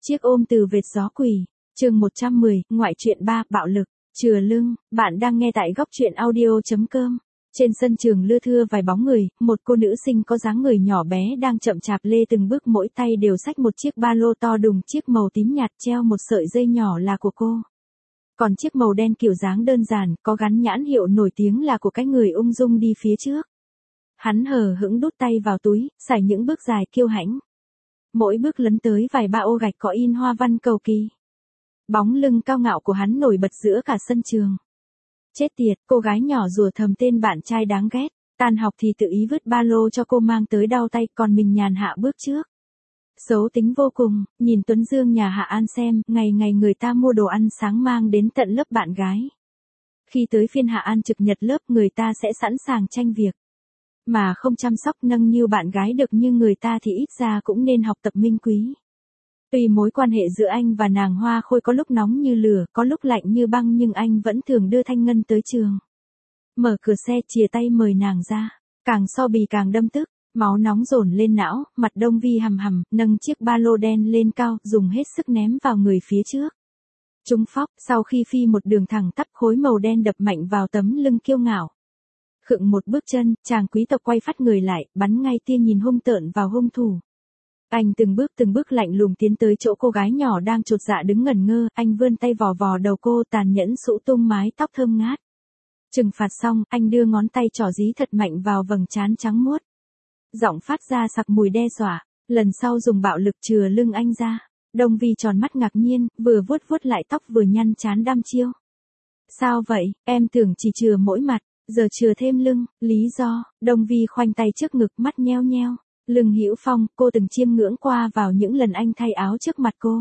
Chiếc ôm từ vệt gió quỷ, chương 110, ngoại truyện 3, bạo lực, chừa lưng, bạn đang nghe tại góc truyện audio.com. Trên sân trường lưa thưa vài bóng người, một cô nữ sinh có dáng người nhỏ bé đang chậm chạp lê từng bước, mỗi tay đều xách một chiếc ba lô to đùng, chiếc màu tím nhạt treo một sợi dây nhỏ là của cô. Còn chiếc màu đen kiểu dáng đơn giản, có gắn nhãn hiệu nổi tiếng là của cái người ung dung đi phía trước. Hắn hờ hững đút tay vào túi, sải những bước dài kiêu hãnh. Mỗi bước lấn tới vài ba ô gạch có in hoa văn cầu kỳ. Bóng lưng cao ngạo của hắn nổi bật giữa cả sân trường. Chết tiệt, cô gái nhỏ rủa thầm tên bạn trai đáng ghét, tan học thì tự ý vứt ba lô cho cô mang tới đau tay, còn mình nhàn hạ bước trước. Xấu tính vô cùng, nhìn Tuấn Dương nhà Hạ An xem, ngày ngày người ta mua đồ ăn sáng mang đến tận lớp bạn gái. Khi tới phiên Hạ An trực nhật lớp, người ta sẽ sẵn sàng tranh việc. Mà không chăm sóc nâng niu bạn gái được như người ta thì ít ra cũng nên học tập minh quý. Tuy mối quan hệ giữa anh và nàng Hoa Khôi có lúc nóng như lửa, có lúc lạnh như băng, nhưng anh vẫn thường đưa Thanh Ngân tới trường. Mở cửa xe, chìa tay mời nàng ra. Càng so bì càng đâm tức, máu nóng dồn lên não, mặt Đông Vi hầm hầm, nâng chiếc ba lô đen lên cao, dùng hết sức ném vào người phía trước. Trúng phóc, sau khi phi một đường thẳng tắp, khối màu đen đập mạnh vào tấm lưng kiêu ngạo. Khựng một bước chân, chàng quý tộc quay phát người lại, bắn ngay tia nhìn hung tợn vào hung thủ. Anh từng bước lạnh lùng tiến tới chỗ cô gái nhỏ đang chột dạ đứng ngẩn ngơ, anh vươn tay vò vò đầu cô, tàn nhẫn xũ tung mái tóc thơm ngát. Trừng phạt xong, anh đưa ngón tay trỏ dí thật mạnh vào vầng trán trắng muốt. Giọng phát ra sặc mùi đe dọa, lần sau dùng bạo lực chừa lưng anh ra. Đông Vi tròn mắt ngạc nhiên, vừa vuốt lại tóc vừa nhăn trán đăm chiêu. Sao vậy, em tưởng chỉ chừa mỗi mặt, giờ chừa thêm lưng, lý do? Đông Vi khoanh tay trước ngực, mắt nheo nheo. Lưng Hữu Phong, cô từng chiêm ngưỡng qua vào những lần anh thay áo trước mặt cô.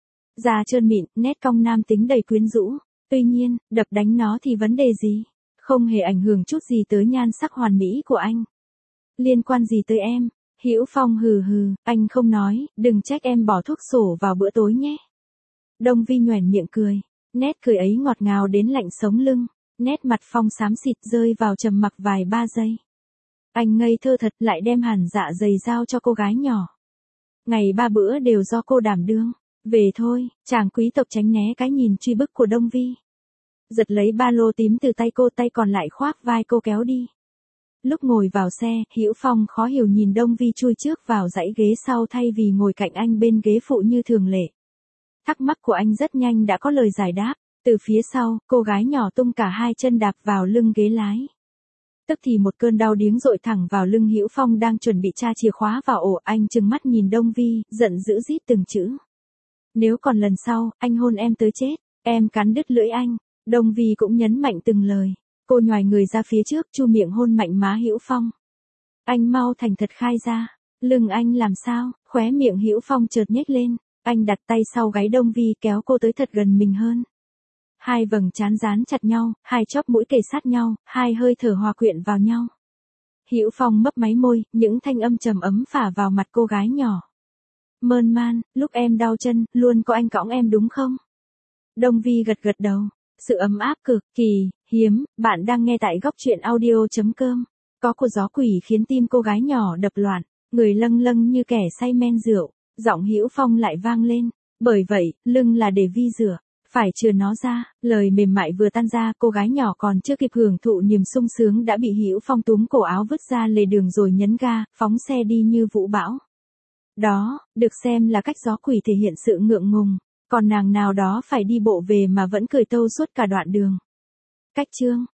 Da trơn mịn, nét cong nam tính đầy quyến rũ. Tuy nhiên, đập đánh nó thì vấn đề gì? Không hề ảnh hưởng chút gì tới nhan sắc hoàn mỹ của anh. Liên quan gì tới em? Hữu Phong hừ hừ, anh không nói, đừng trách em bỏ thuốc sổ vào bữa tối nhé. Đông Vi nhoẻn miệng cười. Nét cười ấy ngọt ngào đến lạnh sống lưng. Nét mặt Phong xám xịt rơi vào trầm mặc vài ba giây. Anh ngây thơ thật, lại đem hẳn dạ dày giao cho cô gái nhỏ. Ngày ba bữa đều do cô đảm đương. Về thôi, chàng quý tộc tránh né cái nhìn truy bức của Đông Vi. Giật lấy ba lô tím từ tay cô, tay còn lại khoác vai cô kéo đi. Lúc ngồi vào xe, Hữu Phong khó hiểu nhìn Đông Vi chui trước vào dãy ghế sau thay vì ngồi cạnh anh bên ghế phụ như thường lệ. Thắc mắc của anh rất nhanh đã có lời giải đáp. Từ phía sau, cô gái nhỏ tung cả hai chân đạp vào lưng ghế lái. Tức thì một cơn đau điếng dội thẳng vào lưng Hữu Phong đang chuẩn bị tra chìa khóa vào ổ, anh trừng mắt nhìn Đông Vi, giận dữ rít từng chữ. Nếu còn lần sau, anh hôn em tới chết, em cắn đứt lưỡi anh. Đông Vi cũng nhấn mạnh từng lời. Cô nhoài người ra phía trước, chu miệng hôn mạnh má Hữu Phong. Anh mau thành thật khai ra, lưng anh làm sao? Khóe miệng Hữu Phong chợt nhếch lên, anh đặt tay sau gáy Đông Vi kéo cô tới thật gần mình hơn. Hai vầng trán dán chặt nhau, hai chóp mũi kề sát nhau, hai hơi thở hòa quyện vào nhau. Hữu Phong mấp máy môi, những thanh âm trầm ấm phả vào mặt cô gái nhỏ. Mơn man, lúc em đau chân, luôn có anh cõng em đúng không? Đông Vi gật đầu. Sự ấm áp cực kỳ hiếm, bạn đang nghe tại góc truyện audio.com. Có cô gió quỷ khiến tim cô gái nhỏ đập loạn, người lâng lâng như kẻ say men rượu, giọng Hữu Phong lại vang lên. Bởi vậy, lưng là để Vi rửa. Phải chừa nó ra, lời mềm mại vừa tan ra, cô gái nhỏ còn chưa kịp hưởng thụ niềm sung sướng đã bị Hữu Phong túm cổ áo vứt ra lề đường rồi nhấn ga, phóng xe đi như vũ bão. Đó, được xem là cách gió quỷ thể hiện sự ngượng ngùng, còn nàng nào đó phải đi bộ về mà vẫn cười tâu suốt cả đoạn đường. Cách chương